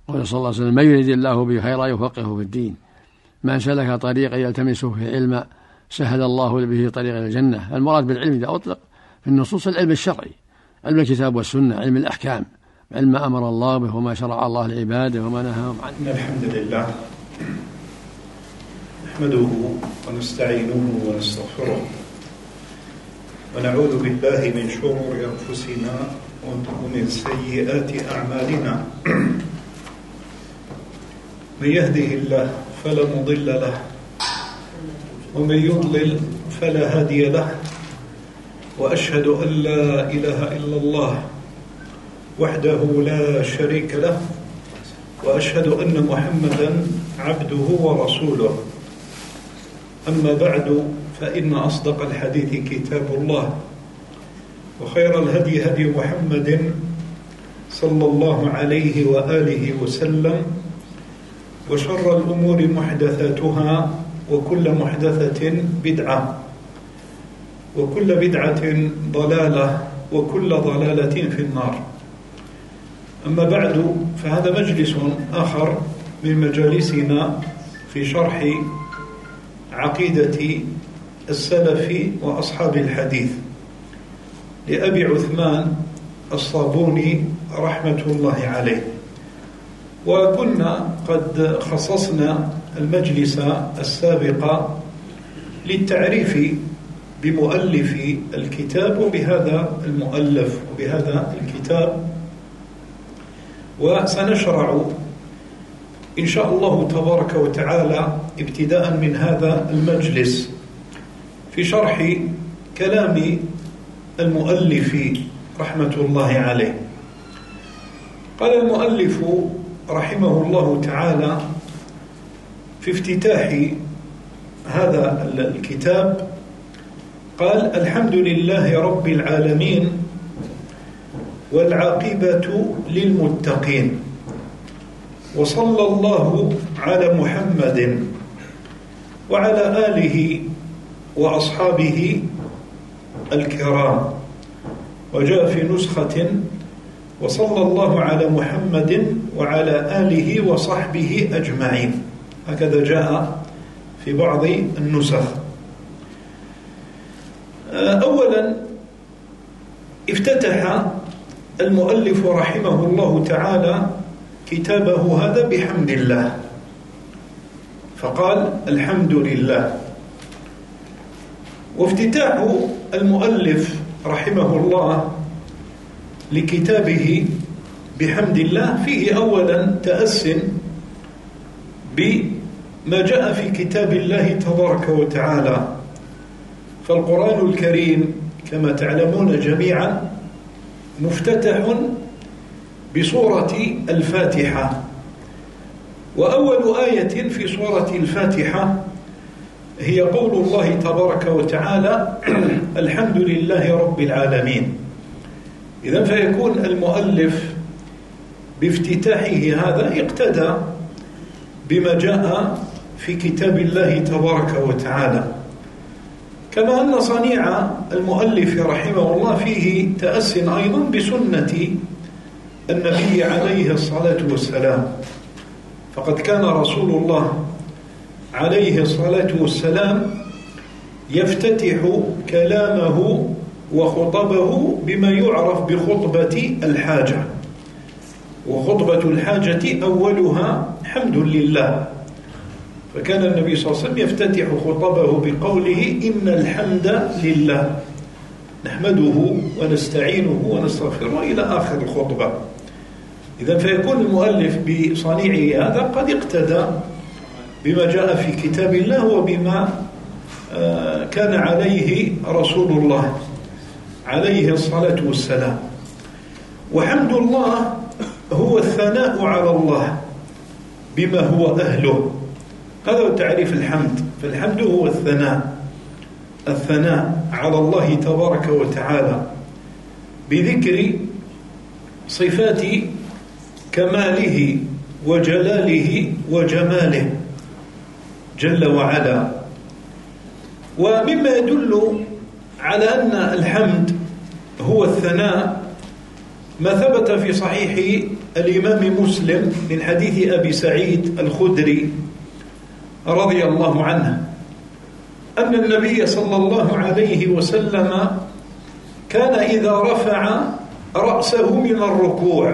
قال صلى الله عليه وسلم: من يريد الله به خيرا يفقهه في الدين. من سلك طريقا يلتمس فيه علما سهل الله به طريقا إلى الجنة. المراد بالعلم إذا أطلق في النصوص العلم الشرعي، علم الكتاب والسنة، علم الأحكام، علم ما أمر الله به وما شرع الله لعباده وما نهاهم عنه. الحمد لله نحمده ونستعينه ونستغفره ونعوذ بالله من شرور أنفسنا ومن سيئات أعمالنا. من يهده الله فلا مضل له ومن يضلل فلا هادي له، وأشهد أن لا إله إلا الله وحده لا شريك له، وأشهد أن محمدا عبده ورسوله. أما بعد، فإن أصدق الحديث كتاب الله، وخير الهدي هدي محمد صلى الله عليه وآله وسلم، وشر الأمور محدثاتها، وكل محدثة بدعة، وكل بدعة ضلالة، وكل ضلالة في النار. أما بعد، فهذا مجلس آخر من مجالسنا في شرح عقيدة السلف وأصحاب الحديث لأبي عثمان الصابوني رحمة الله عليه. وكنا قد خصصنا المجلس السابق للتعريف بمؤلف الكتاب وبهذا المؤلف وبهذا الكتاب، وسنشرع إن شاء الله تبارك وتعالى ابتداء من هذا المجلس في شرح كلام المؤلف رحمة الله عليه. قال المؤلف رحمه الله تعالى في افتتاح هذا الكتاب، قال: الحمد لله رب العالمين والعاقبة للمتقين، وصلى الله على محمد وعلى آله وأصحابه الكرام. وجاء في نسخة: وصلى الله على محمد وعلى آله وصحبه أجمعين. هكذا جاء في بعض النسخ. أولا، افتتح المؤلف رحمه الله تعالى كتابه هذا بحمد الله، فقال: الحمد لله. وافتتاح المؤلف رحمه الله لكتابه بحمد الله فيه أولا تأس بما جاء في كتاب الله تبارك وتعالى. فالقرآن الكريم كما تعلمون جميعا مفتتح بسورة الفاتحة، وأول آية في سورة الفاتحة هي قول الله تبارك وتعالى: الحمد لله رب العالمين. إذن فيكون المؤلف بافتتاحه هذا اقتدى بما جاء في كتاب الله تبارك وتعالى، كما أن صنيع المؤلف رحمه الله فيه تأس أيضا بسنة النبي عليه الصلاة والسلام. فقد كان رسول الله عليه الصلاة والسلام يفتتح كلامه وخطبه بما يعرف بخطبة الحاجة، وخطبة الحاجة أولها حمد لله. فكان النبي صلى الله عليه وسلم يفتتح خطبه بقوله: إن الحمد لله نحمده ونستعينه ونستغفره إلى آخر الخطبة. إذن فيكون المؤلف بصنيعه هذا قد اقتدى بما جاء في كتاب الله وبما كان عليه رسول الله عليه الصلاة والسلام. وحمد الله هو الثناء على الله بما هو أهله. هذا هو تعريف الحمد. فالحمد هو الثناء على الله تبارك وتعالى بذكر صفات كماله وجلاله وجماله جل وعلا. ومما يدل على أن الحمد هو الثناء ما ثبت في صحيح الإمام مسلم من حديث أبي سعيد الخدري رضي الله عنه أن النبي صلى الله عليه وسلم كان إذا رفع رأسه من الركوع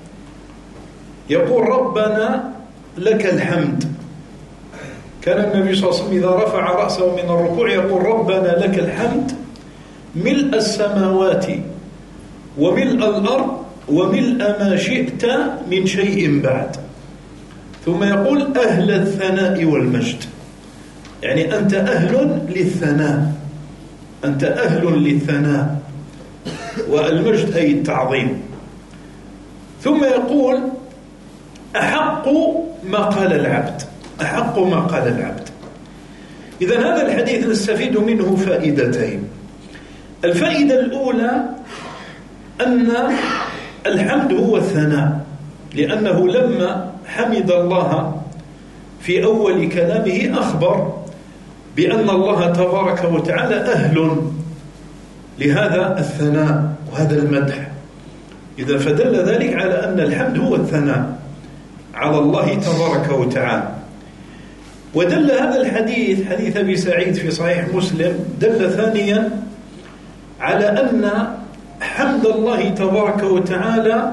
يقول ربنا لك الحمد. كان النبي صلى الله عليه وسلم إذا رفع رأسه من الركوع يقول ربنا لك الحمد ملء السماوات وملء الأرض وملء ما شئت من شيء بعد. ثم يقول أهل الثناء والمجد، يعني أنت أهل للثناء، أنت أهل للثناء، والمجد أي التعظيم. ثم يقول أحق ما قال العبد، أحق ما قال العبد. إذن هذا الحديث نستفيد منه فائدتين. الفائدة الأولى أن الحمد هو الثناء، لأنه لما حمد الله في أول كلامه أخبر بأن الله تبارك وتعالى أهل لهذا الثناء وهذا المدح. إذا فدل ذلك على أن الحمد هو الثناء على الله تبارك وتعالى. ودل هذا الحديث حديث أبي سعيد في صحيح مسلم دل ثانيا على أن حمد الله تبارك وتعالى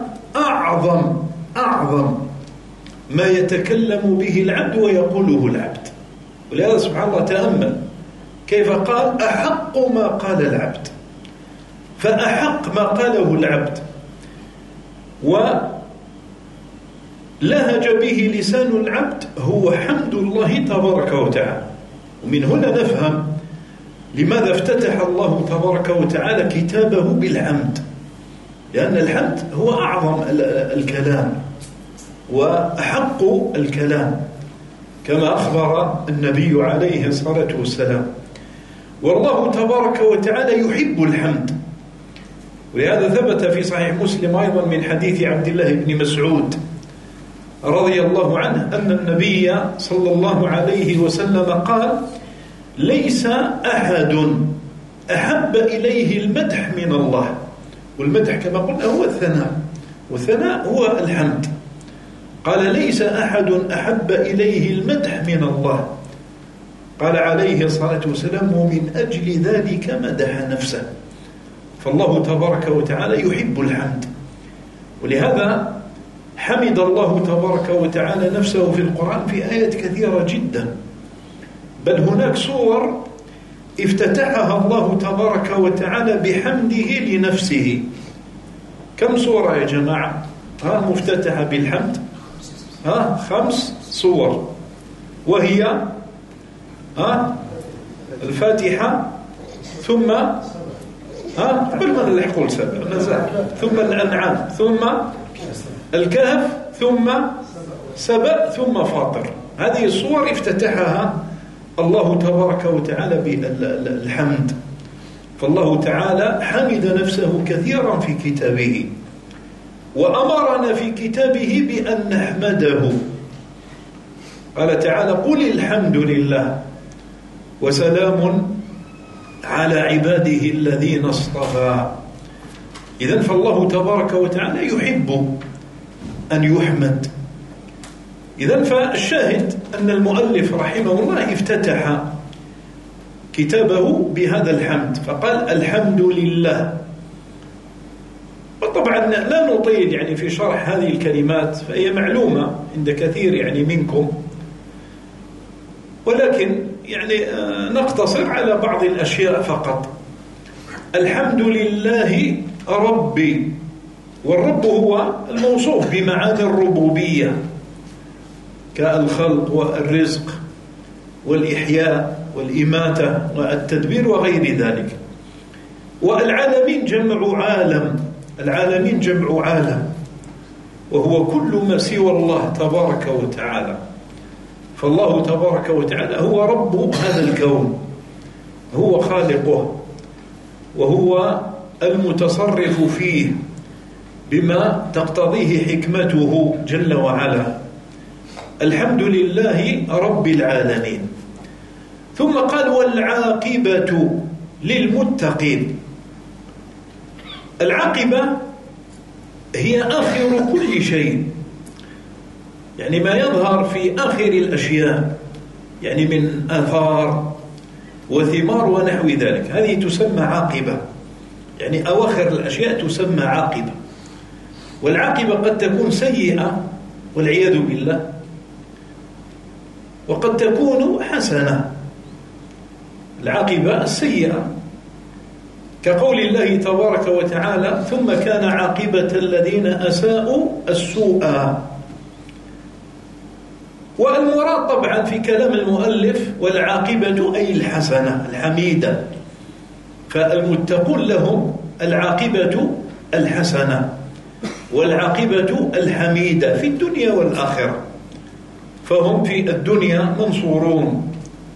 أعظم ما يتكلم به العبد ويقوله العبد. ولهذا سبحان الله تأمل كيف قال أحق ما قال العبد، فأحق ما قاله العبد ولهج به لسان العبد هو حمد الله تبارك وتعالى. ومن هنا نفهم لماذا افتتح الله تبارك وتعالى كتابه بالحمد، لأن الحمد هو أعظم الكلام وأحق الكلام كما أخبر النبي عليه الصلاة والسلام. والله تبارك وتعالى يحب الحمد، ولهذا ثبت في صحيح مسلم أيضا من حديث عبد الله بن مسعود رضي الله عنه أن النبي صلى الله عليه وسلم قال ليس أحد أحب إليه المدح من الله. والمدح كما قلنا هو الثناء، والثناء هو الحمد. قال ليس أحد أحب إليه المدح من الله. قال عليه الصلاة والسلام ومن أجل ذلك مدح نفسه. فالله تبارك وتعالى يحب الحمد، ولهذا حمد الله تبارك وتعالى نفسه في القرآن في آيات كثيرة جدا، بل هناك صور افتتحها الله تبارك وتعالى بحمده لنفسه. كم صورة يا جماعة مفتتحة بالحمد؟ 5 صور، وهي الفاتحة، ثم قبل ما نلحقوا السبع، ثم الأنعام، ثم الكهف، ثم سبأ، ثم فاطر. هذه الصور افتتحها الله تبارك وتعالى بالحمد. فالله تعالى حمد نفسه كثيرا في كتابه، وأمرنا في كتابه بأن نحمده. قال تعالى قل الحمد لله وسلام على عباده الذين اصطفى. إذن فالله تبارك وتعالى يحب أن يحمد. إذن فالشاهد أن المؤلف رحمه الله افتتح كتابه بهذا الحمد، فقال الحمد لله. وطبعا لا نطيل يعني في شرح هذه الكلمات، فهي معلومة عند كثير يعني منكم، ولكن يعني نقتصر على بعض الأشياء فقط. الحمد لله ربي، والرب هو الموصوف بمعاني الربوبية كالخلق والرزق والإحياء والإماتة والتدبير وغير ذلك. والعالمين جمع عالم، العالمين جمع عالم، وهو كل ما سوى الله تبارك وتعالى. فالله تبارك وتعالى هو رب هذا الكون، هو خالقه، وهو المتصرف فيه بما تقتضيه حكمته جل وعلا. الحمد لله رب العالمين. ثم قال والعاقبة للمتقين. العاقبة هي آخر كل شيء، يعني ما يظهر في آخر الأشياء، يعني من آثار وثمار ونحو ذلك، هذه تسمى عاقبة، يعني أواخر الأشياء تسمى عاقبة. والعاقبة قد تكون سيئة والعياذ بالله، وقد تكون حسنة. العاقبة السيئة كقول الله تبارك وتعالى: ثم كان عاقبة الذين أساءوا السوء. والمراد طبعا في كلام المؤلف والعاقبة أي الحسنة الحميدة، فالمتقون لهم العاقبة الحسنة والعاقبة الحميدة في الدنيا والآخرة، فهم في الدنيا منصورون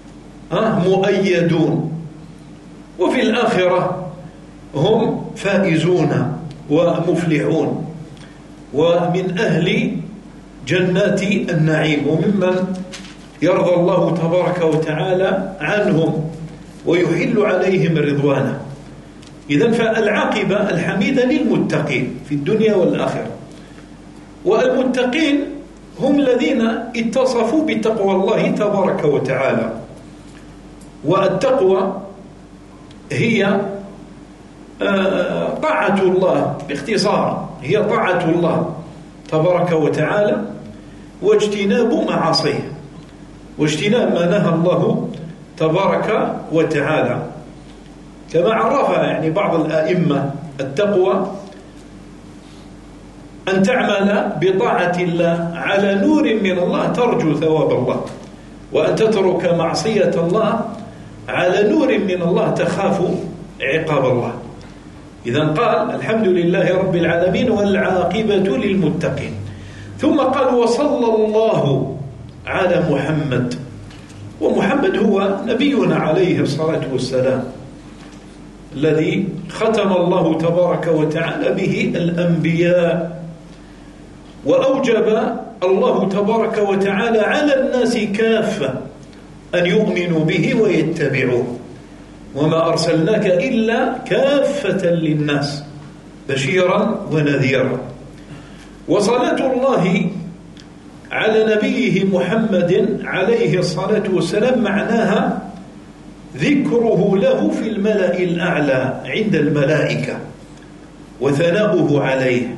مؤيدون، وفي الآخرة هم فائزون ومفلحون ومن أهل جنات النعيم، وممن يرضى الله تبارك وتعالى عنهم ويحل عليهم رضوانه. إذن فالعاقبة الحميدة للمتقين في الدنيا والآخرة. والمتقين هم الذين اتصفوا بتقوى الله تبارك وتعالى. والتقوى هي طاعة الله، باختصار هي طاعة الله تبارك وتعالى واجتناب معاصيه، واجتناب ما نهى الله تبارك وتعالى، كما عرفها يعني بعض الآئمة: التقوى أن تعمل بطاعة الله على نور من الله ترجو ثواب الله، وأن تترك معصية الله على نور من الله تخاف عقاب الله. إذن قال: الحمد لله رب العالمين والعاقبة للمتقين. ثم قال: وصلى الله على محمد. ومحمد هو نبينا عليه الصلاة والسلام الذي ختم الله تبارك وتعالى به الأنبياء، وأوجب الله تبارك وتعالى على الناس كافة أن يؤمنوا به ويتبعوه، وما أرسلناك إلا كافة للناس بشيرا ونذيرا. وصلاة الله على نبيه محمد عليه الصلاة والسلام معناها ذكره له في الملأ الأعلى عند الملائكة وثناؤه عليه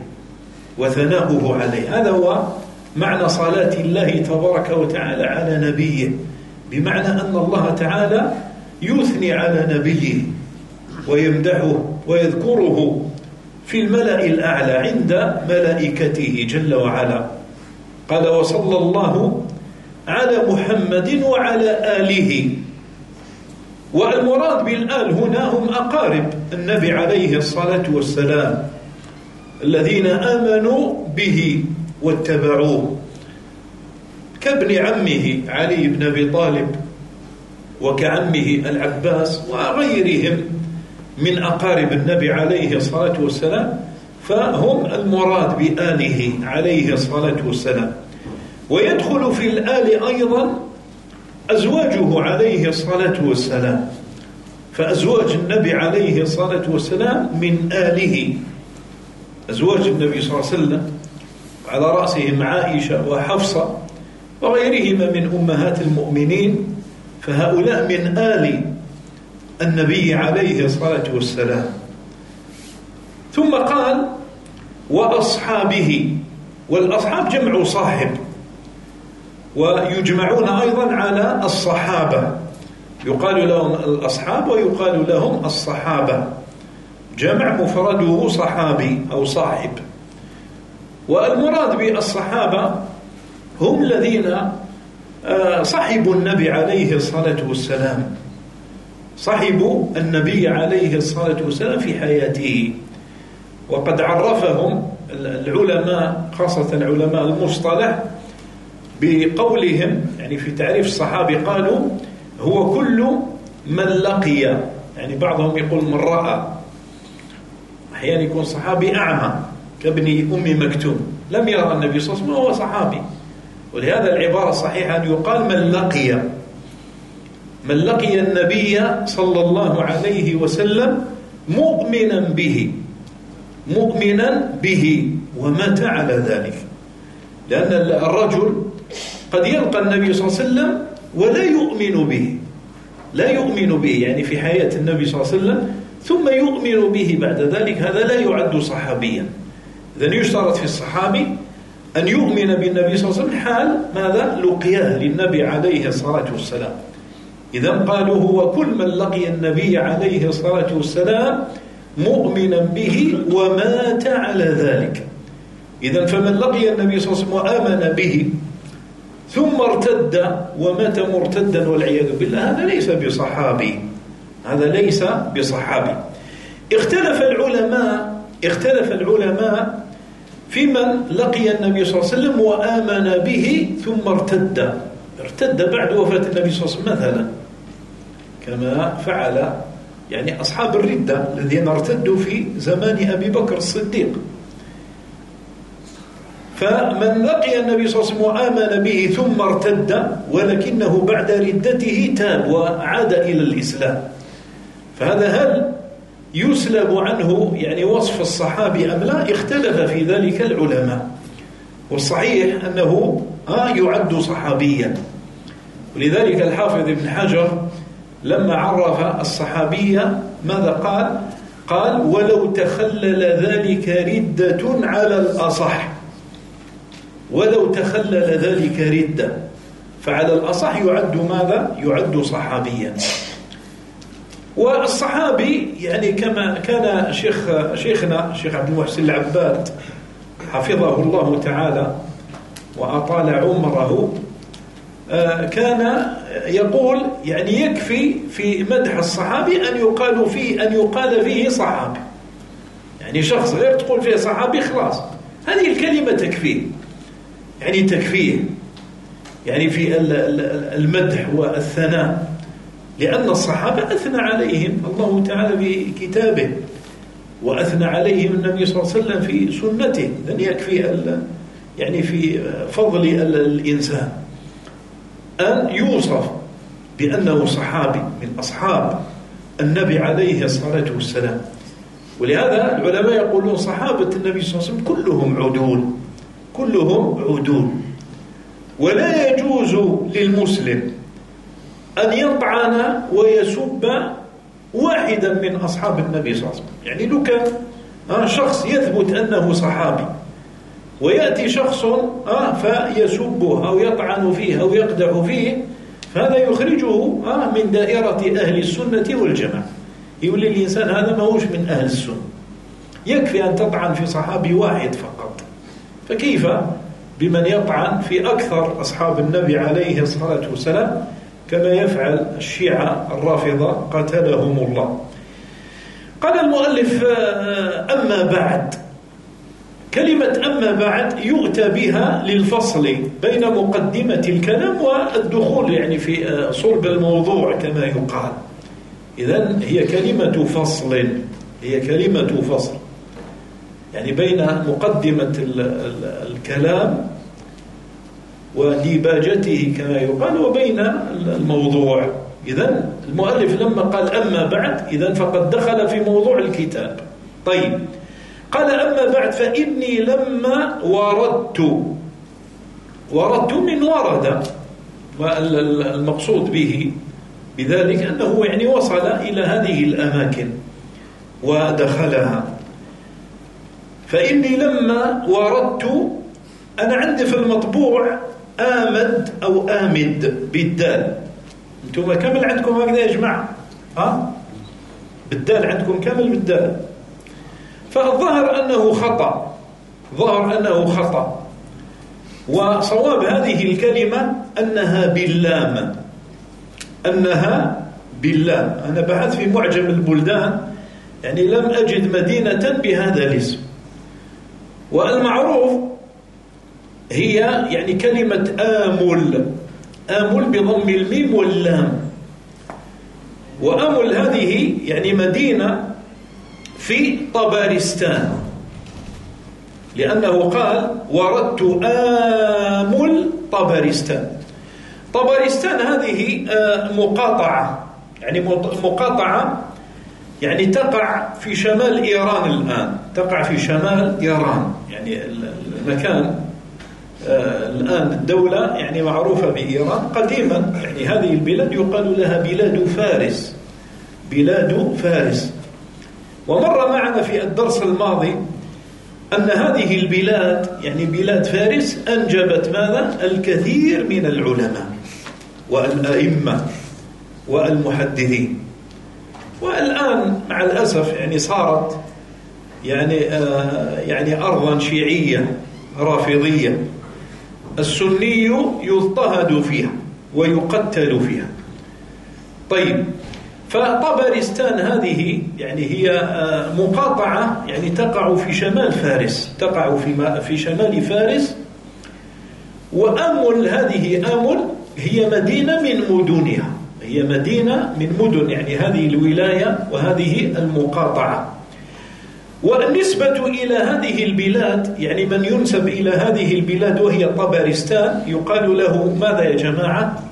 هذا هو معنى صلاة الله تبارك وتعالى على نبيه، بمعنى أن الله تعالى يثني على نبيه ويمدحه ويذكره في الملأ الأعلى عند ملائكته جل وعلا. قال: وصلى الله على محمد وعلى آله. والمراد بالآل هنا هم أقارب النبي عليه الصلاة والسلام الذين آمنوا به واتبعوه، كابن عمه علي بن أبي طالب وكعمه العباس وغيرهم من أقارب النبي عليه الصلاة والسلام، فهم المراد بآله عليه الصلاة والسلام. ويدخل في الآل أيضا أزواجه عليه الصلاة والسلام، فأزواج النبي عليه الصلاة والسلام من آله، أزواج النبي صلى الله عليه وسلم على رأسهم عائشة وحفصة وغيرهما من أمهات المؤمنين، فهؤلاء من آل النبي عليه الصلاة والسلام. ثم قال: وأصحابه. والأصحاب جمع صاحب، ويجمعون أيضا على الصحابة، يقال لهم الأصحاب ويقال لهم الصحابة، جمع مفرده صحابي أو صاحب. والمراد بالصحابة هم الذين صحبوا النبي عليه الصلاة والسلام، صحبوا النبي عليه الصلاة والسلام في حياته. وقد عرفهم العلماء خاصة علماء المصطلح بقولهم، يعني في تعريف الصحابي قالوا: هو كل من لقي، يعني بعضهم يقول من رأى، أحيانا يكون صحابي أعمى كابن أم مكتوم لم يرى النبي صلى الله عليه وسلم وهو صحابي، ولهذا العبارة الصحيحة أن يقال من لقي النبي صلى الله عليه وسلم مؤمنا به ومات على ذلك. لأن الرجل قد يلقى النبي صلى الله عليه وسلم ولا يؤمن به، لا يؤمن به يعني في حياة النبي صلى الله عليه وسلم، ثم يؤمن به بعد ذلك، هذا لا يعد صحابيا. إذن يشترط في الصحابي أن يؤمن بالنبي صلى الله عليه وسلم حال ماذا؟ لقياه للنبي عليه الصلاة والسلام. إذن قالوا هو كل من لقي النبي عليه الصلاة والسلام مؤمنا به ومات على ذلك. إذن فمن لقي النبي صلى الله عليه وسلم وآمن به ثم ارتد ومات مرتدا والعياذ بالله، هذا ليس بصحابي، هذا ليس بصحابي. اختلف العلماء في من لقي النبي صلى الله عليه وسلم وآمن به ثم ارتد بعد وفاة النبي صلى الله عليه وسلم، مثلا كما فعل يعني أصحاب الردة الذين ارتدوا في زمان أبي بكر الصديق. فمن لقي النبي صلى الله عليه وسلم وآمن به ثم ارتد ولكنه بعد ردته تاب وعاد إلى الإسلام، فهذا هل يسلب عنه يعني وصف الصحابي أم لا؟ اختلف في ذلك العلماء، والصحيح أنه يعد صحابيا. ولذلك الحافظ ابن حجر لما عرف الصحابية ماذا قال ولو تخلل ذلك ردة على الأصح، ولو تخلل ذلك ردة، فعلى الأصح يعد ماذا؟ يعد صحابيا. والصحابي يعني كما كان شيخنا الشيخ عبد المحسن العباد حفظه الله تعالى وأطال عمره، كان يقول يعني يكفي في مدح الصحابي أن يقال فيه صحابي، يعني شخص غير تقول فيه صحابي خلاص، هذه الكلمة تكفيه، يعني تكفيه يعني في المدح والثناء، لأن الصحابة أثنى عليهم الله تعالى في كتابه وأثنى عليهم النبي صلى الله عليه وسلم في سنته، إذن يكفي يعني في فضل الإنسان أن يوصف بأنه صحابي من أصحاب النبي عليه الصلاة والسلام. ولهذا العلماء يقولون صحابة النبي صلى الله عليه وسلم كلهم عدول، ولا يجوز للمسلم أن يطعن ويسب واحدا من أصحاب النبي صلى الله عليه وسلم. يعني لو كان شخص يثبت أنه صحابي ويأتي شخص فيسبه أو يطعن فيه أو يقدح فيه، فهذا يخرجه من دائرة أهل السنة والجماعة، يقول الإنسان هذا ما هوش من أهل السنة. يكفي أن تطعن في صحابي واحد فقط، فكيف بمن يطعن في أكثر أصحاب النبي عليه الصلاة والسلام كما يفعل الشيعة الرافضة قتلهم الله. قال المؤلف أما بعد، كلمة أما بعد يؤتى بها للفصل بين مقدمة الكلام والدخول يعني في صلب الموضوع كما يقال. إذن هي كلمة فصل يعني بين مقدمة الكلام وديباجته كما يقال وبين الموضوع. إذن المؤلف لما قال أما بعد إذن فقد دخل في موضوع الكتاب. طيب، قال أما بعد فإني لما وردت من ورد، والمقصود به بذلك أنه يعني وصل إلى هذه الأماكن ودخلها. فإني لما وردت، أنا عندي في المطبوع آمد أو آمد بالدال، أنتم كامل عندكم هكذا يا جماعة؟ بالدال عندكم كامل بالدال، فالظاهر أنه خطأ، وصواب هذه الكلمة أنها باللام. أنا بحثت في معجم البلدان يعني لم أجد مدينة بهذا الاسم، والمعروف هي يعني كلمة آمل بضم الميم واللام، وآمل هذه يعني مدينة في طبرستان، لأنه قال وردت آمل طبرستان هذه مقاطعة يعني تقع في شمال إيران الآن، تقع في شمال إيران، يعني المكان الآن الدولة يعني معروفة بإيران قديما، يعني هذه البلاد يقال لها بلاد فارس، بلاد فارس. ومر معنا في الدرس الماضي أن هذه البلاد يعني بلاد فارس أنجبت ماذا؟ الكثير من العلماء والأئمة والمحدثين. والآن مع الأسف يعني صارت يعني أرضا شيعية رافضية، السني يضطهد فيها ويقتل فيها. طيب، فطبرستان هذه يعني هي مقاطعة يعني تقع في شمال فارس، تقع في شمال فارس. وآمل هذه آمل هي مدينة من مدنها، هي مدينة من مدن يعني هذه الولاية وهذه المقاطعة. والنسبة إلى هذه البلاد يعني من ينسب إلى هذه البلاد وهي طبرستان يقال له ماذا يا جماعة؟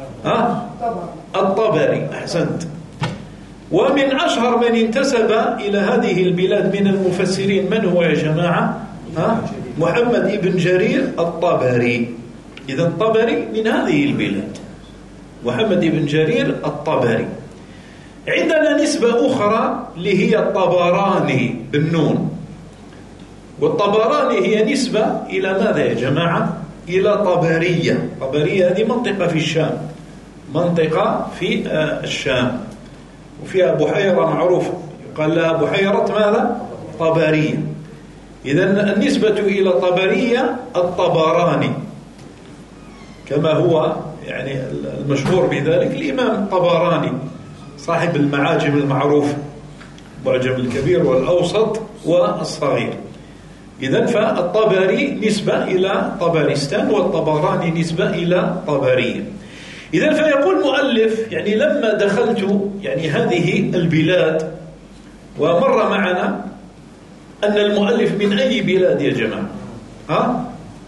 الطبري. أحسنت. ومن أشهر من انتسب إلى هذه البلاد من المفسرين من هو يا جماعة؟ محمد بن جرير الطبري. إذا الطبري من هذه البلاد، محمد بن جرير الطبري. عندنا نسبة أخرى اللي هي الطبراني بالنون، والطبراني هي نسبة إلى ماذا يا جماعة؟ إلى طبرية. طبرية هذه منطقة في الشام، منطقة في الشام، وفيها بحيرة معروفة يقال لها بحيرة ماذا؟ طبرية. إذن النسبة إلى طبرية الطبراني، كما هو يعني المشهور بذلك الإمام الطبراني صاحب المعاجم المعروفة، المعجم الكبير والأوسط والصغير. إذن فالطبري نسبة إلى طبرستان، والطبراني نسبة إلى طبرية. إذن فيقول مؤلف يعني لما دخلت يعني هذه البلاد، ومر معنا أن المؤلف من أي بلاد يا جماعة؟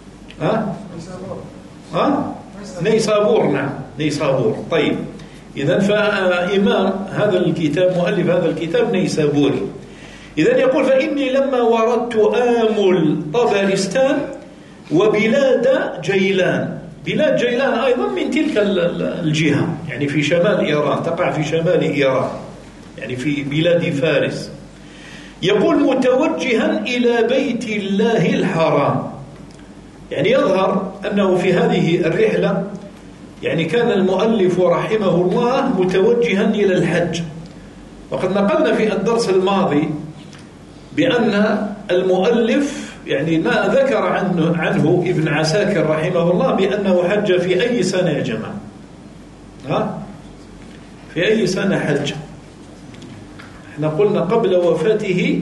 نيسابور. نعم، نيسابور. طيب، إذن فإمام هذا الكتاب، مؤلف هذا الكتاب نيسابوري. إذن يقول فإني لما وردت آمل طبرستان وبلاد جيلان. بلاد جيلان أيضا من تلك الجهة، يعني في شمال إيران، تقع في شمال إيران، يعني في بلاد فارس. يقول متوجها إلى بيت الله الحرام. يعني يظهر أنه في هذه الرحلة يعني كان المؤلف رحمه الله متوجها إلى الحج. وقد نقلنا في الدرس الماضي بأن المؤلف يعني ما ذكر عنه ابن عساكر رحمه الله بأنه حج في أي سنة يا جماعة؟ في أي سنة حج؟ احنا قلنا قبل وفاته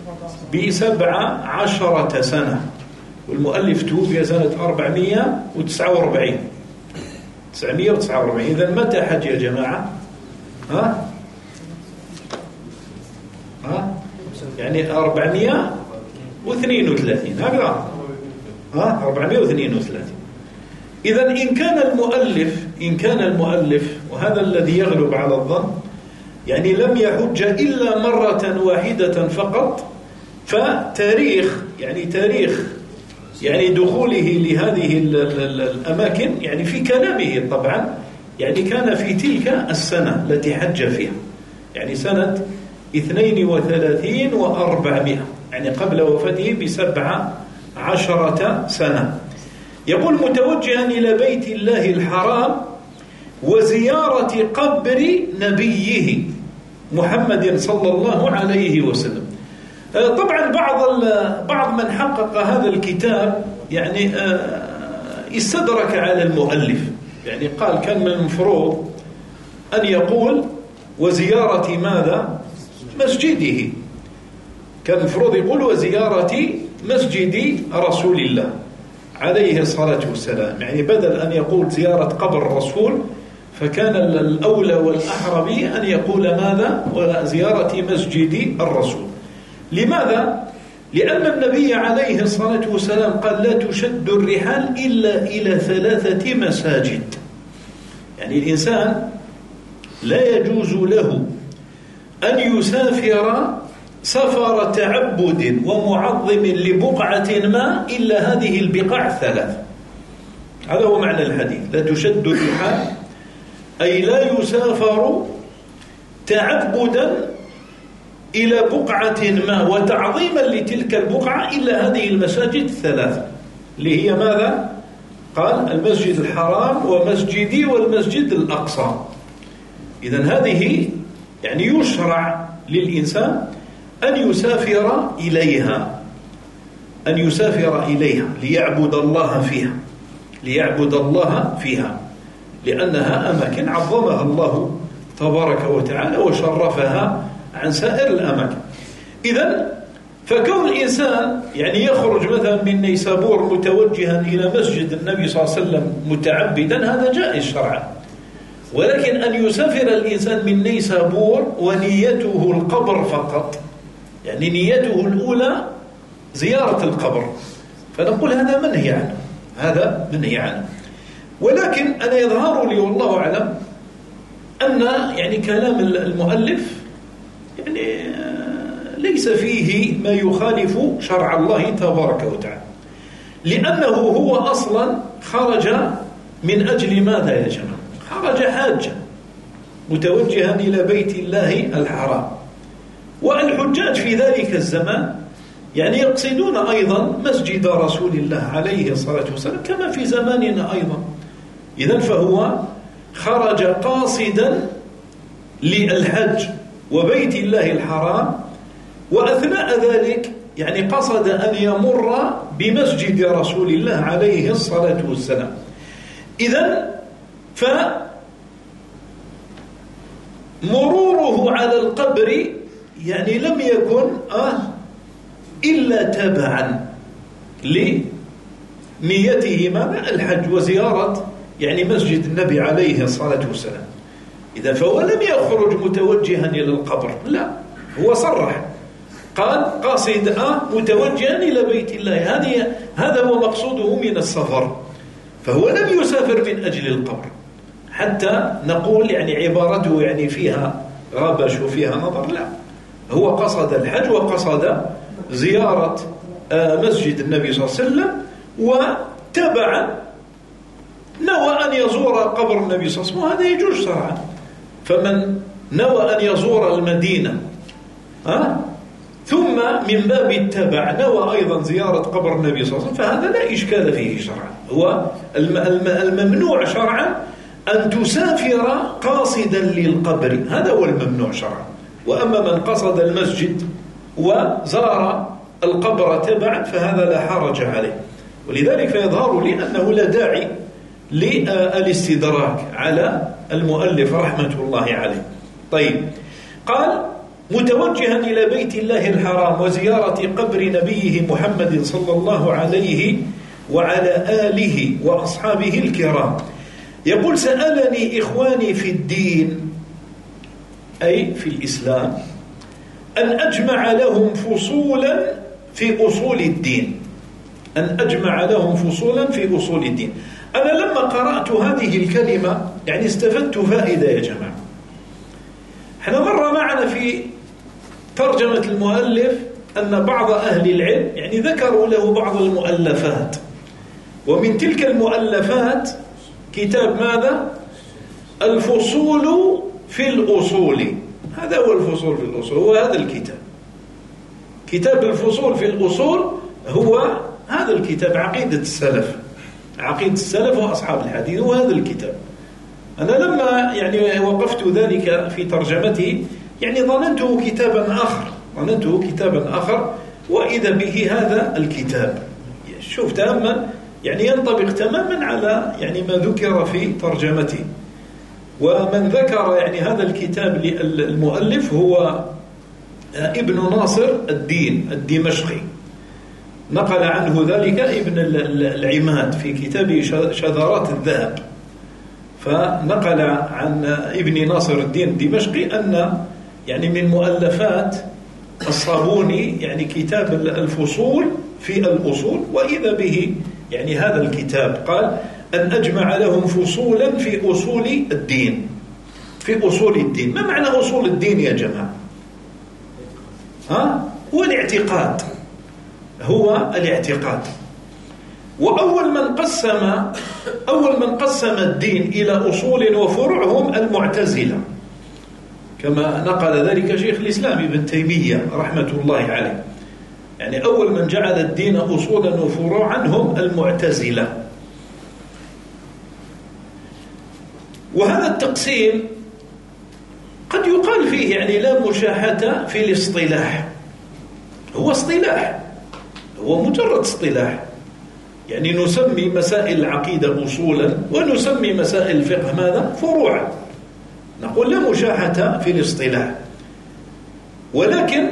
ب17 سنة، والمؤلف توفي سنة 449. 949. إذن متى حج يا جماعة؟ يعني 432 هكذا. 432. إذن إن كان المؤلف وهذا الذي يغلب على الظن يعني لم يحج إلا مرة واحدة فقط، فتاريخ يعني دخوله لهذه الأماكن يعني في كلامه طبعا يعني كان في تلك السنة التي حج فيها، يعني سنة 32 و400، يعني قبل وفاته ب17 سنة. يقول متوجها إلى بيت الله الحرام وزيارة قبر نبيه محمد صلى الله عليه وسلم. طبعا بعض من حقق هذا الكتاب يعني استدرك على المؤلف، يعني قال كان من المفروض أن يقول وزيارة ماذا؟ مسجده. كان المفروض يقول وزيارة مسجد رسول الله عليه الصلاة والسلام، يعني بدل أن يقول زيارة قبر الرسول فكان الأولى والأحرى به أن يقول ماذا؟ وزيارة مسجد الرسول. لماذا؟ لأن النبي عليه الصلاة والسلام قال لا تشد الرحال إلا إلى 3 مساجد. يعني الإنسان لا يجوز له أن يسافر سفر تعبد ومعظم لبقعة ما إلا هذه البقاع الثلاث. هذا هو معنى الحديث: لا تشد الرحال، أي لا يسافر تعبدا إلى بقعة ما وتعظيما لتلك البقعة إلا هذه المساجد الثلاث، اللي هي ماذا؟ قال: المسجد الحرام ومسجدي والمسجد الأقصى. إذن هذه يعني يشرع للإنسان أن يسافر إليها، ليعبد الله فيها، لأنها أماكن عظمها الله تبارك وتعالى وشرفها عن سائر الأماكن. إذن فكون الإنسان يعني يخرج مثلا من نيسابور متوجها إلى مسجد النبي صلى الله عليه وسلم متعبدا، هذا جائز شرعا. ولكن أن يسافر الإنسان من نيسابور ونيته القبر فقط، يعني نيته الأولى زيارة القبر، فنقول هذا منهي عنه. ولكن أنا يظهر لي والله أعلم أن يعني كلام المؤلف يعني ليس فيه ما يخالف شرع الله تبارك وتعالى، لأنه هو أصلا خرج من أجل ماذا يا جماعة؟ خرج حاجا متوجها إلى بيت الله الحرام. والحجاج في ذلك الزمان يعني يقصدون أيضا مسجد رسول الله عليه الصلاة والسلام كما في زماننا أيضا. إذن فهو خرج قاصدا للحج وبيت الله الحرام، وأثناء ذلك يعني قصد أن يمر بمسجد رسول الله عليه الصلاة والسلام. إذن فمروره على القبر يعني لم يكن إلا تبعا لنيته ماذا؟ الحج وزيارة يعني مسجد النبي عليه الصلاة والسلام. إذا فهو لم يخرج متوجها إلى القبر، لا، هو صرح قال قاصد متوجها إلى بيت الله، هذا هو مقصوده من السفر، فهو لم يسافر من أجل القبر حتى نقول يعني عبارته يعني فيها غبش وفيها نظر، لا، هو قصد الحج وقصد زيارة مسجد النبي صلى الله عليه وسلم، وتبعا نوى أن يزور قبر النبي صلى الله عليه وسلم، وهذا يجوز شرعا. فمن نوى أن يزور المدينة ثم من باب التبع نوى أيضا زيارة قبر النبي صلى الله عليه وسلم، فهذا لا إشكال فيه شرعا. هو الممنوع شرعا أن تسافر قاصدا للقبر، هذا هو الممنوع شرعا. وأما من قصد المسجد وزار القبر تبعا فهذا لا حرج عليه. ولذلك فيظهر لي أنه لا داعي للاستدراك على المؤلف رحمة الله عليه. طيب، قال متوجها إلى بيت الله الحرام وزيارة قبر نبيه محمد صلى الله عليه وعلى آله وأصحابه الكرام. يقول: سألني إخواني في الدين، أي في الإسلام، أن أجمع لهم فصولا في أصول الدين. أنا لما قرأت هذه الكلمة يعني استفدت فائدة يا جماعة. احنا مر معنا في ترجمة المؤلف أن بعض أهل العلم يعني ذكروا له بعض المؤلفات، ومن تلك المؤلفات كتاب ماذا؟ الفصول في الأصول. هذا هو الفصول في الأصول، هو هذا الكتاب، كتاب الفصول في الأصول، هو هذا الكتاب، عقيدة السلف وأصحاب الحديث، هو هذا الكتاب. أنا لما يعني وقفت ذلك في ترجمته يعني ظننته كتابا آخر، وإذا به هذا الكتاب. شوف تأمل، يعني ينطبق تماما على يعني ما ذكر في ترجمته. ومن ذكر يعني هذا الكتاب للمؤلف هو ابن ناصر الدين الدمشقي، نقل عنه ذلك ابن العماد في كتابه شذرات الذهب، فنقل عن ابن ناصر الدين الدمشقي أن يعني من مؤلفات الصابوني يعني كتاب الفصول في الأصول، وإذا به يعني هذا الكتاب. قال: أن أجمع لهم فصولا في أصول الدين. ما معنى أصول الدين يا جماعة؟ هو الاعتقاد، هو الاعتقاد. وأول من قسم الدين إلى أصول وفروع هم المعتزلة، كما نقل ذلك شيخ الإسلام ابن تيمية رحمة الله عليه. يعني أول من جعل الدين أصولا وفروعا هم المعتزلة. وهذا التقسيم قد يقال فيه يعني لا مشاحة في الاصطلاح، هو اصطلاح، هو مجرد اصطلاح. يعني نسمي مسائل العقيدة أصولا ونسمي مسائل الفقه ماذا؟ فروعا. نقول لا مشاحة في الاصطلاح. ولكن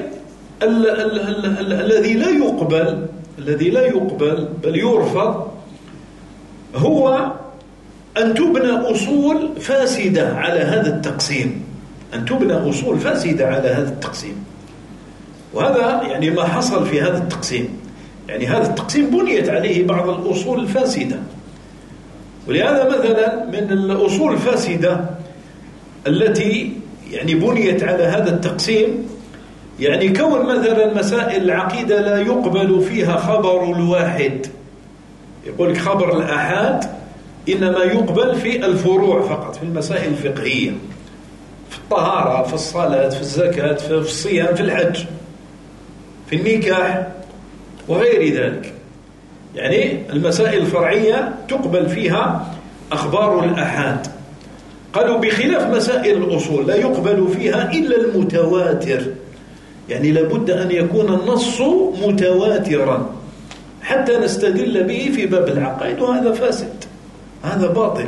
الذي لا يقبل بل يرفض هو أن تبنى أصول فاسدة على هذا التقسيم، أن تبنى أصول فاسدة على هذا التقسيم. وهذا يعني ما حصل في هذا التقسيم. يعني هذا التقسيم بنيت عليه بعض الأصول الفاسدة. ولهذا مثلا من الأصول الفاسدة التي يعني بنيت على هذا التقسيم، يعني كون مثلا مسائل العقيدة لا يقبل فيها خبر الواحد. يقول لك خبر الآحاد إنما يقبل في الفروع فقط، في المسائل الفقهية، في الطهارة، في الصلاة، في الزكاة، في الصيام، في الحج، في النكاح وغير ذلك. يعني المسائل الفرعية تقبل فيها أخبار الآحاد. قالوا بخلاف مسائل الأصول لا يقبل فيها إلا المتواتر. يعني لابد أن يكون النص متواترا حتى نستدل به في باب العقائد، وهذا فاسد، هذا باطل.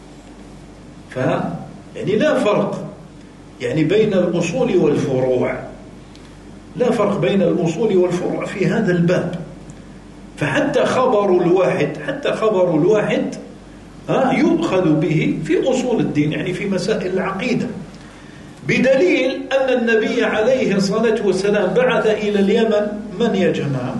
يعني لا فرق يعني بين الأصول والفروع، لا فرق بين الأصول والفروع في هذا الباب. فحتى خبر الواحد يؤخذ به في أصول الدين، يعني في مسائل العقيدة، بدليل أن النبي عليه الصلاة والسلام بعث إلى اليمن من يا جماعة؟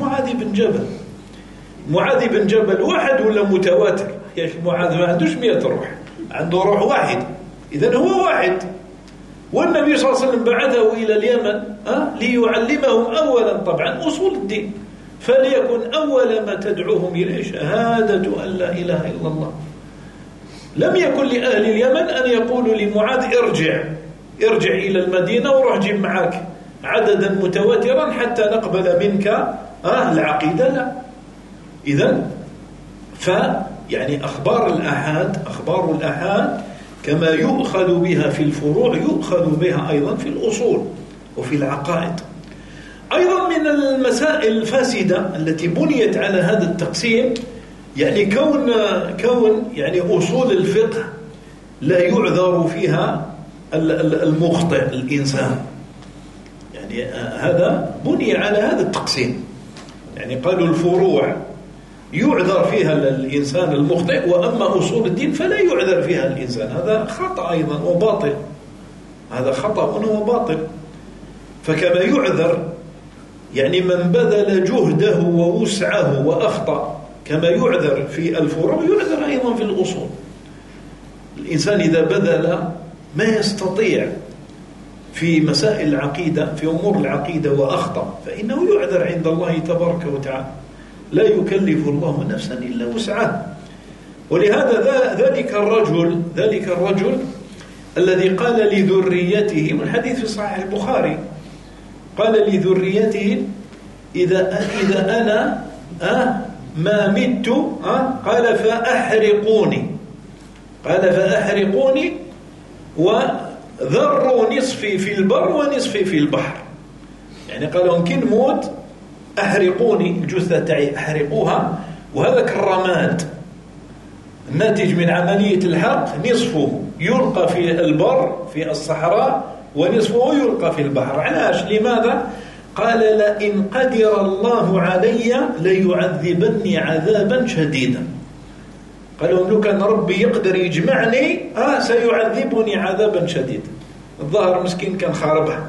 معاذ بن جبل واحد ولا متواتر؟ يا أخي معاذ ما عندوش 100 روح، عنده روح واحد، إذن هو واحد. والنبي صلى الله عليه وسلم بعثه إلى اليمن ليعلمهم أولا طبعا أصول الدين، فليكن أول ما تدعوهم إليه شهادة أن لا إله إلا الله. لم يكن لأهل اليمن أن يقولوا لمعاذ ارجع إلى المدينة وروح جيب معك عددا متواترا حتى نقبل منك العقيدة، لا. إذن يعني أخبار الآحاد كما يؤخذ بها في الفروع يؤخذ بها أيضا في الأصول وفي العقائد. أيضا من المسائل الفاسدة التي بنيت على هذا التقسيم يعني كون يعني أصول الفقه لا يعذر فيها المخطئ الإنسان. يعني هذا بني على هذا التقسيم. يعني قالوا الفروع يعذر فيها الإنسان المخطئ، وأما أصول الدين فلا يعذر فيها الإنسان. هذا خطأ أيضا وباطل، هذا خطأ وباطل. فكما يعذر يعني من بذل جهده ووسعه وأخطأ، كما يعذر في الفروع يعذر أيضا في الأصول. الإنسان إذا بذل ما يستطيع في مسائل العقيدة، في أمور العقيدة وأخطأ، فإنه يعذر عند الله تبارك وتعالى. لا يكلف الله نفسا إلا وسعها. ولهذا ذلك الرجل الذي قال لذريته، من حديث في صحيح البخاري، قال لذريته إذا أنا ما مت قال فأحرقوني وذروا نصفي في البر ونصفي في البحر. يعني قالوا يمكن موت أحرقوني، الجثة تاعي أحرقوها، وهذاك الرماد الناتج من عملية الحرق نصفه يلقى في البر في الصحراء ونصفه يلقى في البحر. علاش؟ لماذا؟ قال لئن قدر الله علي ليعذبني عذابا شديدا. قالوا لو كان ربي يقدر يجمعني سيعذبني عذابا شديدا. الظاهر مسكين كان خاربها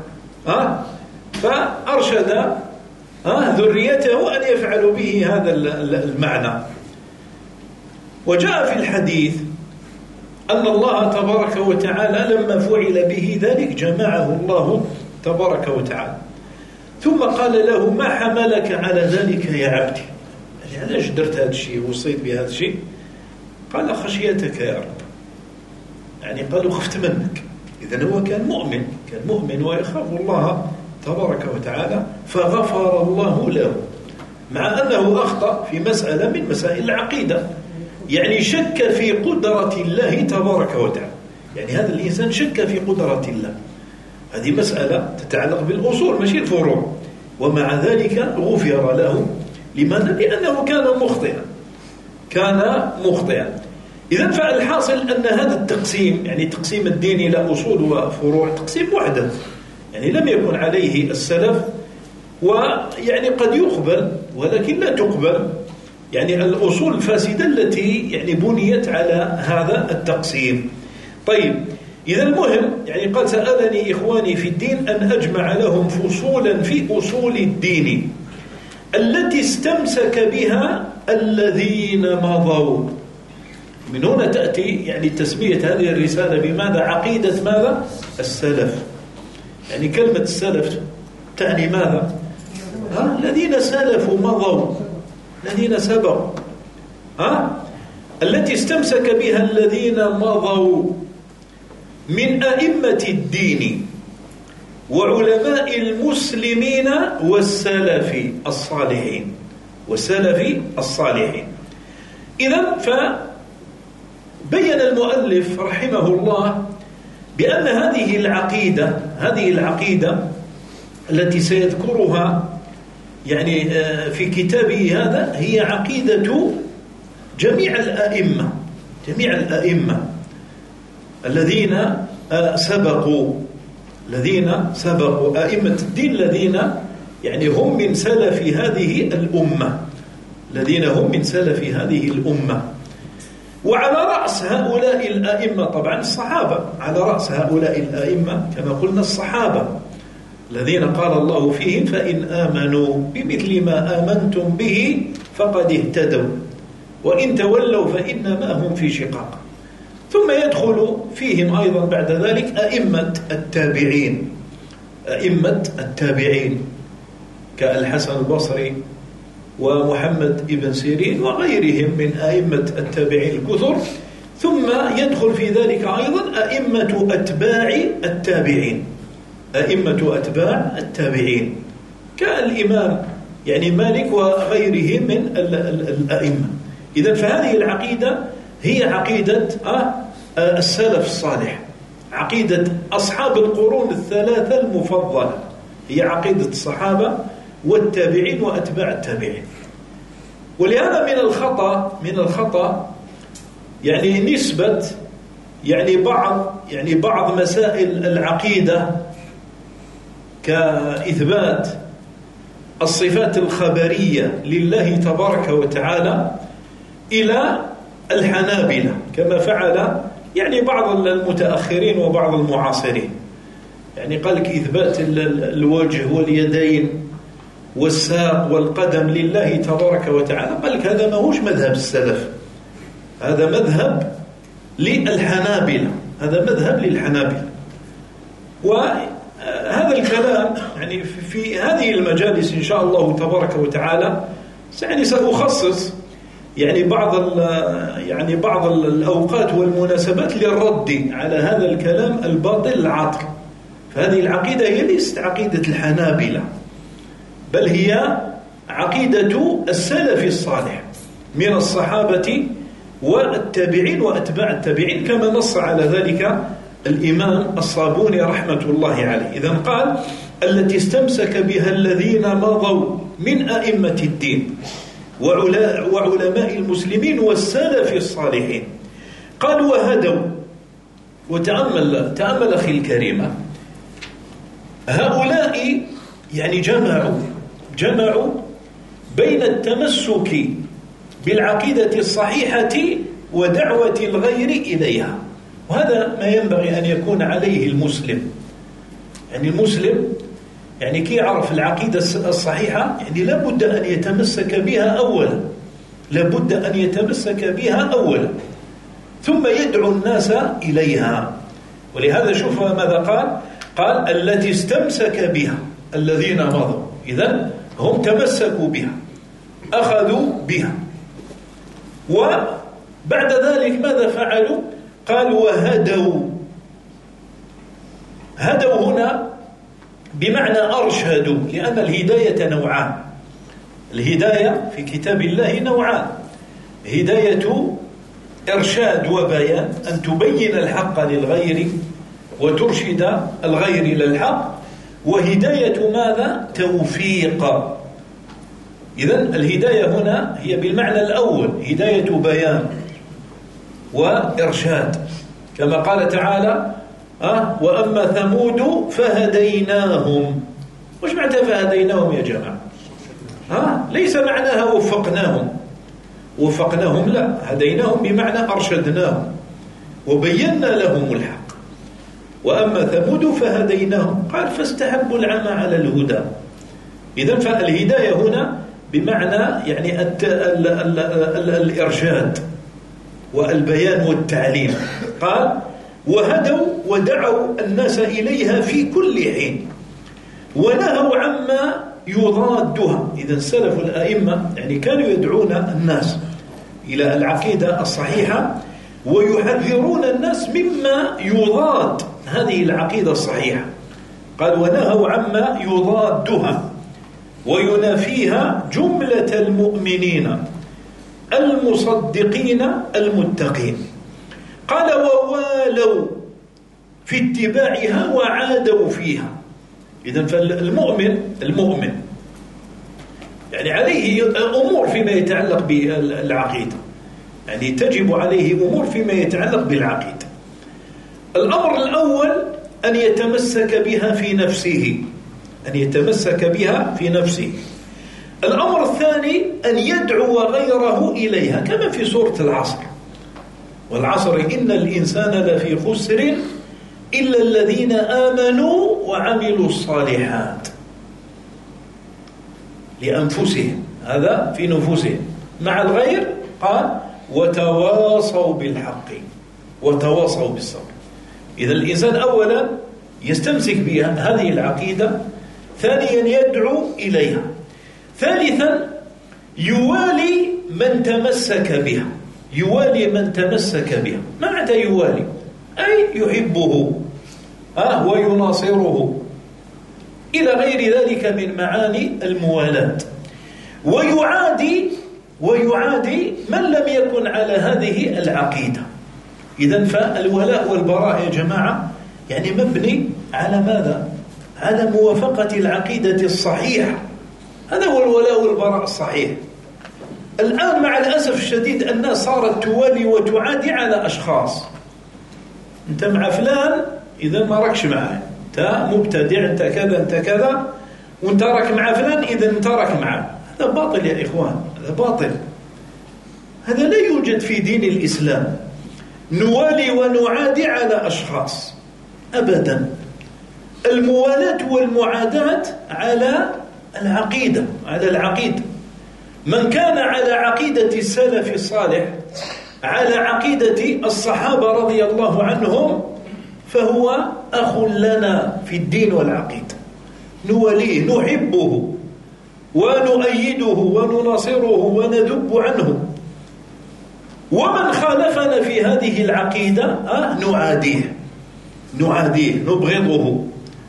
فأرشد ذريته أن يفعلوا به هذا المعنى. وجاء في الحديث أن الله تبارك وتعالى لما فعل به ذلك جمعه الله تبارك وتعالى. ثم قال له: ما حملك على ذلك يا عبدي؟ يعني علاش درت هذا الشيء وصيت بهذا الشيء؟ قال: خشيتك يا رب. يعني قالوا: خفت منك. إذن هو كان مؤمن ويخاف الله تبارك وتعالى، فغفر الله له، مع أنه أخطأ في مسألة من مسائل العقيدة، يعني شك في قدرة الله تبارك وتعالى. يعني هذا الإنسان شك في قدرة الله، هذه مسألة تتعلق بالأصول ماشي الفروع، ومع ذلك غفر له. لماذا؟ لأنه كان مخطئا. إذن فالحاصل أن هذا التقسيم، يعني تقسيم الدين إلى أصول وفروع، تقسيم محدث، يعني لم يكن عليه السلف، ويعني قد يقبل ولكن لا تقبل، يعني الأصول الفاسدة التي يعني بنيت على هذا التقسيم. طيب، إذا المهم يعني قال: سألني إخواني في الدين أن أجمع لهم فصولا في أصول الدين التي استمسك بها الذين مضوا. من هنا تأتي يعني تسمية هذه الرسالة بماذا؟ عقيدة ماذا؟ السلف. يعني كلمة السلف تعني ماذا؟ الذين سلفوا مضوا، الذين سبقوا، التي استمسك بها الذين مضوا من أئمة الدين وعلماء المسلمين والسلف الصالحين. إذن فبين المؤلف رحمه الله بأن هذه العقيدة التي سيذكرها يعني في كتابه هذا هي عقيدة جميع الأئمة الذين سبقوا أئمة الدين، الذين يعني هم من سلف هذه الأمة، وعلى رأس هؤلاء الأئمة طبعا الصحابة، على رأس هؤلاء الأئمة كما قلنا الصحابة الذين قال الله فيهم: فإن آمنوا بمثل ما آمنتم به فقد اهتدوا وإن تولوا فإنما هم في شقاق. ثم يدخل فيهم أيضا بعد ذلك أئمة التابعين كالحسن البصري ومحمد ابن سيرين وغيرهم من أئمة التابعين الكثر. ثم يدخل في ذلك أيضا أئمة أتباع التابعين كالإمام يعني مالك وغيره من الأئمة. إذن فهذه العقيدة هي عقيدة السلف الصالح، عقيدة أصحاب القرون الثلاثة المفضلة، هي عقيدة الصحابة والتابعين وأتباع التابعين. ولهذا من الخطأ يعني نسبة يعني بعض مسائل العقيدة كإثبات الصفات الخبرية لله تبارك وتعالى إلى الحنابلة، كما فعل يعني بعض المتأخرين وبعض المعاصرين. يعني قال لك إثبات الوجه واليدين والساق والقدم لله تبارك وتعالى، قال لك هذا ما هوش مذهب السلف، هذا مذهب للحنابلة، وهذا الكلام يعني في هذه المجالس إن شاء الله تبارك وتعالى يعني سأخصص يعني بعض الأوقات والمناسبات للرد على هذا الكلام الباطل العاطل. فهذه العقيدة هي ليست عقيدة الحنابلة، بل هي عقيدة السلف الصالح من الصحابة والتابعين وأتباع التابعين، كما نص على ذلك الإمام الصابوني رحمة الله عليه. إذن قال: التي استمسك بها الذين مضوا من أئمة الدين وعلماء المسلمين والسلف الصالحين. قال: وهدوا. وتأمل أخي الكريمة، هؤلاء يعني جمعوا بين التمسك بالعقيدة الصحيحة ودعوة الغير إليها، وهذا ما ينبغي أن يكون عليه المسلم. يعني المسلم يعني كي يعرف العقيدة الصحيحة يعني لابد أن يتمسك بها أولا، ثم يدعو الناس إليها. ولهذا شوف ماذا قال: التي استمسك بها الذين مضوا. إذن هم تمسكوا بها، أخذوا بها. وبعد ذلك ماذا فعلوا؟ قال وهدوا. هدوا هنا بمعنى أرشدوا، لأن الهداية نوعان. الهداية في كتاب الله نوعان: هداية إرشاد وبيان، أن تبين الحق للغير وترشد الغير إلى الحق، وهداية ماذا؟ توفيق. إذن الهداية هنا هي بالمعنى الأول هداية بيان وإرشاد، كما قال تعالى وأما ثمود فهديناهم. وش معنى فهديناهم يا جماعة؟ ليس معناها وفقناهم، لا، هديناهم بمعنى أرشدناهم وبينا لهم الحق. وأما ثمود فهديناهم، قال فاستحبوا العمى على الهدى. إذن فالهداية هنا بمعنى يعني الإرشاد والبيان والتعليم. قال وهدوا ودعوا الناس إليها في كل حين، ونهوا عما يضادها. إذن سلف الأئمة يعني كانوا يدعون الناس إلى العقيدة الصحيحة ويحذرون الناس مما يضاد هذه العقيدة الصحيحة. قال ونهوا عما يضادها وينافيها جملة المؤمنين المصدقين المتقين. قال ووالوا في اتباعها وعادوا فيها. إذن فالمؤمن يعني عليه أمور فيما يتعلق بالعقيدة، يعني تجب عليه أمور فيما يتعلق بالعقيدة. الأمر الأول أن يتمسك بها في نفسه، الأمر الثاني أن يدعو غيره إليها، كما في سورة العصر: والعصر إن الإنسان لفي خسر إلا الذين آمنوا وعملوا الصالحات لأنفسهم، هذا في نفوسهم، مع الغير قال وتواصوا بالحق وتواصوا بالصبر. إذا الإنسان أولا يستمسك بها هذه العقيدة، ثانيا يدعو إليها، ثالثا يوالي من تمسك بها. ما معنى يوالي؟ أي يحبه ويناصره إلى غير ذلك من معاني الموالاة. ويعادي من لم يكن على هذه العقيدة. إذن فالولاء والبراء يا جماعة يعني مبني على ماذا؟ على موافقة العقيدة الصحيحة. هذا هو الولاء والبراء الصحيح. الآن مع الأسف الشديد الناس صارت توالي وتعادي على أشخاص. أنت مع فلان إذا ما ركش معه، أنت مبتدع، أنت كذا، وأنت راك مع فلان إذا أنت راك معه. هذا باطل يا إخوان، هذا باطل، هذا لا يوجد في دين الإسلام. نوالي ونعادي على أشخاص أبدا. الموالاة والمعاداة على العقيدة، من كان على عقيدة السلف الصالح، على عقيدة الصحابة رضي الله عنهم، فهو أخ لنا في الدين والعقيدة. نوليه، نحبه ونؤيده ونناصره ونذب عنه. ومن خالفنا في هذه العقيدة نعاديه نبغضه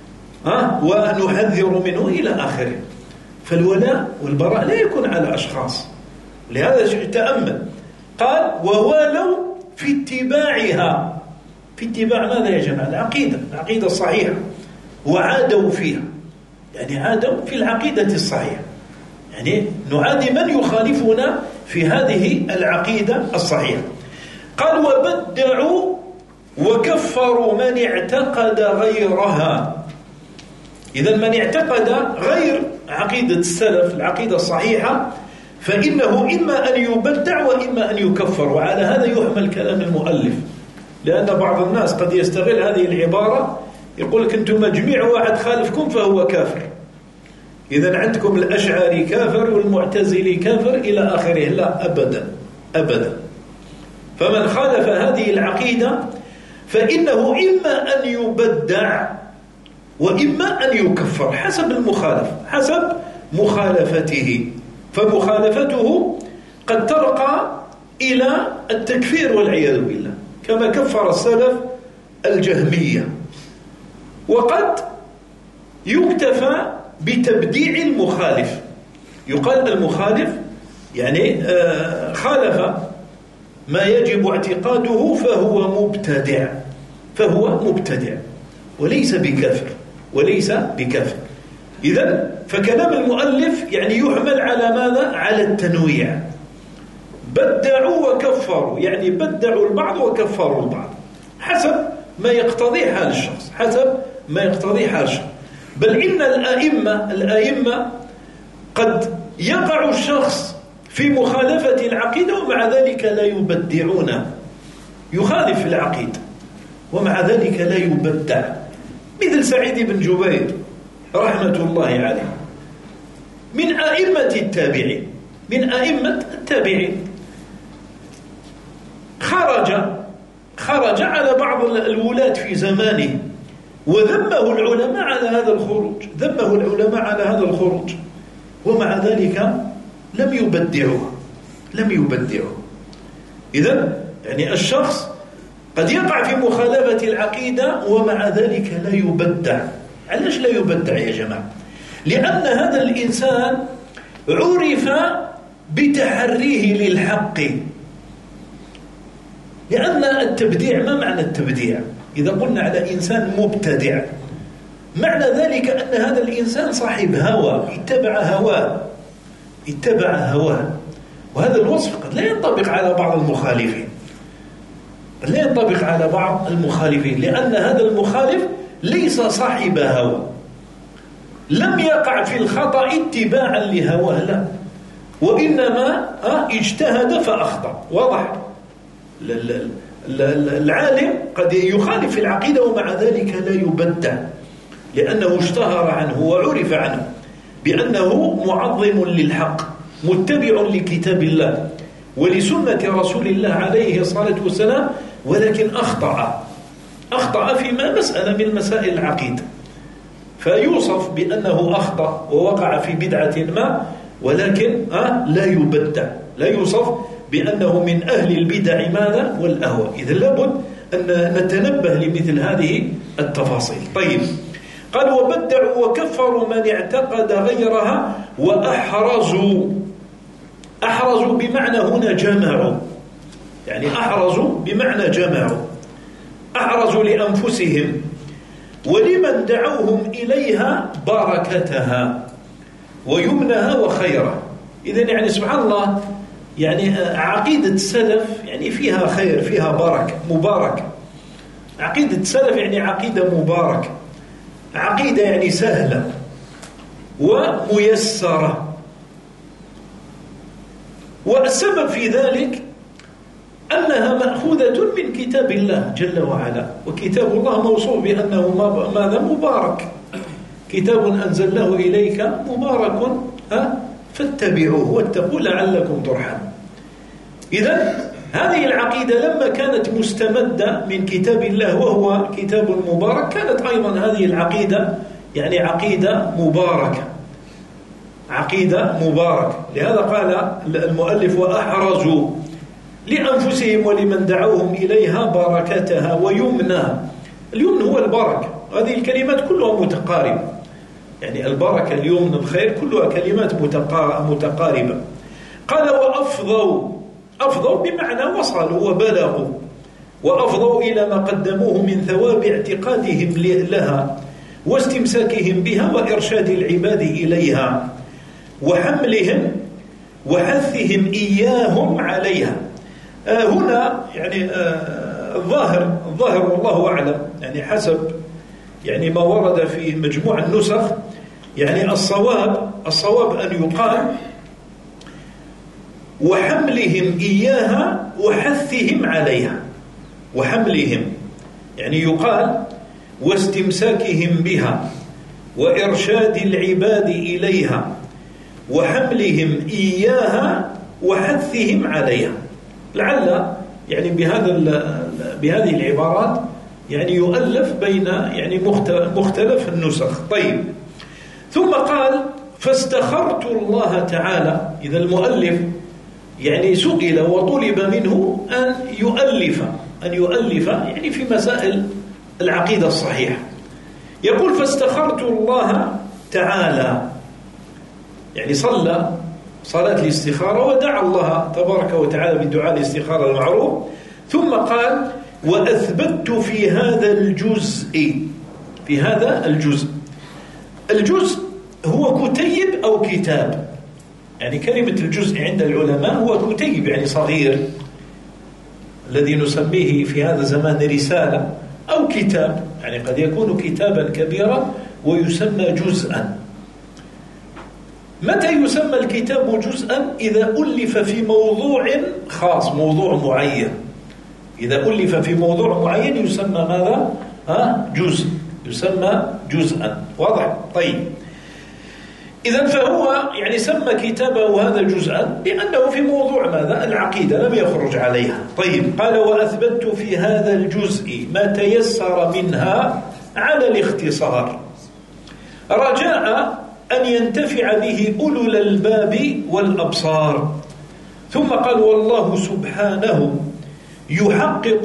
ونحذر منه إلى آخره. فالولاء والبراء لا يكون على أشخاص. لهذا تأمل قال ووالوا في اتباعها. في اتباع ماذا يا جماعة؟ العقيدة الصحيحة. وعادوا فيها، يعني عادوا في العقيدة الصحيحة، يعني نعادي من يخالفنا في هذه العقيدة الصحيحة. قال وبدعوا وكفروا من اعتقد غيرها. إذا من اعتقد غير عقيدة السلف العقيدة الصحيحة فإنه إما أن يبدع وإما أن يكفر. وعلى هذا يحمل كلام المؤلف، لأن بعض الناس قد يستغل هذه العبارة، يقول لك أنتم جميع واحد خالفكم فهو كافر، إذا عندكم الأشعري كافر والمعتزلي كافر إلى آخره. لا، أبدا. فمن خالف هذه العقيدة فإنه إما أن يبدع وإما أن يكفر حسب المخالف، حسب مخالفته. فمخالفته قد ترقى إلى التكفير والعياذ بالله، كما كفر السلف الجهمية. وقد يكتفى بتبديع المخالف، يقال المخالف يعني خالف ما يجب اعتقاده فهو مبتدع وليس بكافر. إذن فكلام المؤلف يعني يحمل على ماذا؟ على التنويع. بدعوا وكفروا، يعني بدعوا البعض وكفروا البعض حسب ما يقتضي حال الشخص، بل إن الآئمة قد يقع الشخص في مخالفة العقيدة ومع ذلك لا يبدعون، يخالف العقيدة ومع ذلك لا يبدع، مثل سعيد بن جبير رحمة الله عليه، من أئمة التابعين. خرج على بعض الولاة في زمانه وذمه العلماء على هذا الخروج، ومع ذلك لم يبدعوه. إذن يعني الشخص قد يقع في مخالفة العقيدة ومع ذلك لا يبدع. علاش لا يبدع يا جماعة؟ لأن هذا الإنسان عرف بتحريه للحق. لأن التبديع، ما معنى التبديع؟ إذا قلنا على إنسان مبتدع معنى ذلك أن هذا الإنسان صاحب هوى، اتبع هواه. وهذا الوصف قد لا ينطبق على بعض المخالفين، لأن هذا المخالف ليس صاحب هوى، لم يقع في الخطأ اتباعا لهواه، لا، وإنما اجتهد فأخطأ. واضح؟ العالم قد يخالف العقيدة ومع ذلك لا يبدع، لأنه اشتهر عنه وعرف عنه بأنه معظم للحق، متبع لكتاب الله ولسنة رسول الله عليه الصلاة والسلام، ولكن أخطأ في مسألة من مسائل العقيدة، فيوصف بأنه أخطأ ووقع في بدعة ما، ولكن لا يبدع، لا يوصف بأنه من أهل البدع ماذا؟ والأهواء. إذن لابد أن نتنبه لمثل هذه التفاصيل. طيب، قال وبدعوا وكفروا من اعتقد غيرها وأحرزوا بمعنى هنا جمعوا، يعني أحرزوا بمعنى جمعوا، أحرزوا لأنفسهم ولمن دعوهم إليها بركتها ويمنها وخيرها. إذن يعني سبحان الله، يعني عقيدة السلف يعني فيها خير، فيها بركة، مباركة. عقيدة السلف يعني عقيدة مباركة، عقيدة يعني سهلة وميسرة. والسبب في ذلك أنها مأخوذة من كتاب الله جل وعلا، وكتاب الله موصوف بأنه ماذا؟ مبارك، كتاب أنزلناه إليك مبارك فاتبعوه واتقوا لعلكم ترحمون. إذن هذه العقيدة لما كانت مستمدة من كتاب الله وهو كتاب مبارك، كانت أيضا هذه العقيدة يعني عقيدة مباركة. لهذا قال المؤلف وأحرزوا لأنفسهم ولمن دعوهم إليها بركتها ويمنها. اليمن هو البركة، هذه الكلمات كلها متقاربة، يعني البركة، اليمن، الخير، كلها كلمات متقاربة. قال أفضوا بمعنى وصلوا وبلغوا، وأفضوا إلى ما قدموه من ثواب اعتقادهم لها واستمساكهم بها وإرشاد العباد إليها وحملهم وحثهم إياهم عليها. هنا يعني الظاهر والله أعلم، يعني حسب يعني ما ورد في مجموع النسخ، يعني الصواب أن يقال وحملهم إياها وحثهم عليها. وحملهم يعني يقال واستمساكهم بها وإرشاد العباد إليها وحملهم إياها وحثهم عليها. لعل يعني بهذه العبارات يعني يؤلف بين يعني مختلف النسخ. طيب، ثم قال فاستخرت الله تعالى. إذا المؤلف يعني سئل وطلب منه أن يؤلف يعني في مسائل العقيدة الصحيحة. يقول فاستخرت الله تعالى، يعني صلى صلاة الاستخارة ودعا الله تبارك وتعالى بدعاء الاستخارة المعروف، ثم قال وأثبت في هذا الجزء. الجزء هو كتيب أو كتاب، يعني كلمة الجزء عند العلماء هو كتيب يعني صغير، الذي نسميه في هذا الزمان رسالة، أو كتاب يعني قد يكون كتابا كبيرا ويسمى جزءا. متى يسمى الكتاب جزءا؟ إذا ألف في موضوع خاص، موضوع معين. إذا ألف في موضوع معين يسمى ماذا؟ جزء، يسمى جزءا. واضح؟ طيب، إذن فهو يعني سمى كتابه هذا جزءا لأنه في موضوع ماذا؟ العقيدة، لم يخرج عليها. طيب، قال وأثبت في هذا الجزء ما تيسر منها على الاختصار رجاء أن ينتفع به أولو الألباب والأبصار. ثم قال والله سبحانه يحقق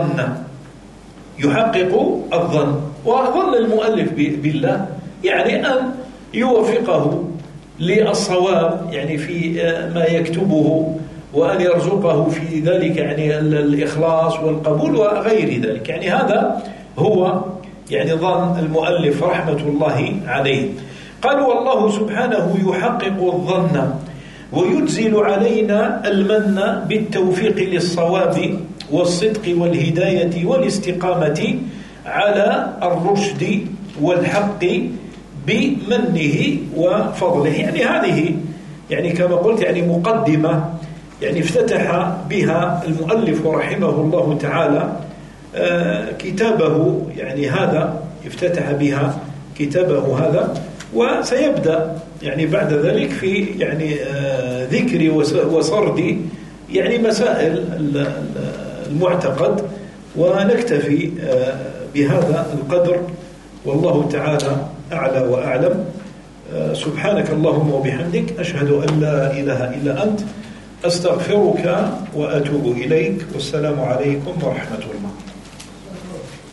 الظن. وظن المؤلف بالله يعني أن يوفقه للصواب يعني في ما يكتبه، وأن يرزقه في ذلك يعني الإخلاص والقبول وغير ذلك. يعني هذا هو يعني ظن المؤلف رحمة الله عليه. قال والله سبحانه يحقق الظن ويجزل علينا المن بالتوفيق للصواب والصدق والهداية والاستقامة على الرشد والحق بمنه وفضله. يعني هذه يعني كما قلت يعني مقدمة يعني افتتح بها المؤلف رحمه الله تعالى كتابه، يعني هذا افتتح بها كتابه هذا، وسيبدأ يعني بعد ذلك في يعني ذكر وسرد يعني مسائل المعتقد. ونكتفي بهذا القدر، والله تعالى أعلى وأعلم. سبحانك اللهم وبحمدك، أشهد أن لا إله إلا أنت، أستغفرك وأتوب إليك، والسلام عليكم ورحمة الله.